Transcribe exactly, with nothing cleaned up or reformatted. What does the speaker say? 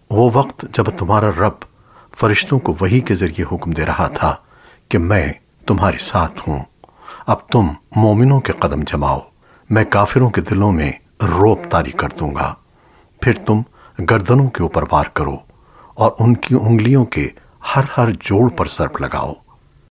वो वक्त जब तुम्हारा रब फरिश्तों को वही के जरिए हुक्म दे रहा था कि मैं तुम्हारे साथ हूं, अब तुम मोमिनों के कदम जमाओ, मैं काफिरों के दिलों में रोब तारी कर दूंगा। फिर तुम गर्दनों के ऊपर वार करो और उनकी उंगलियों के हर हर जोड़ पर सर्प लगाओ।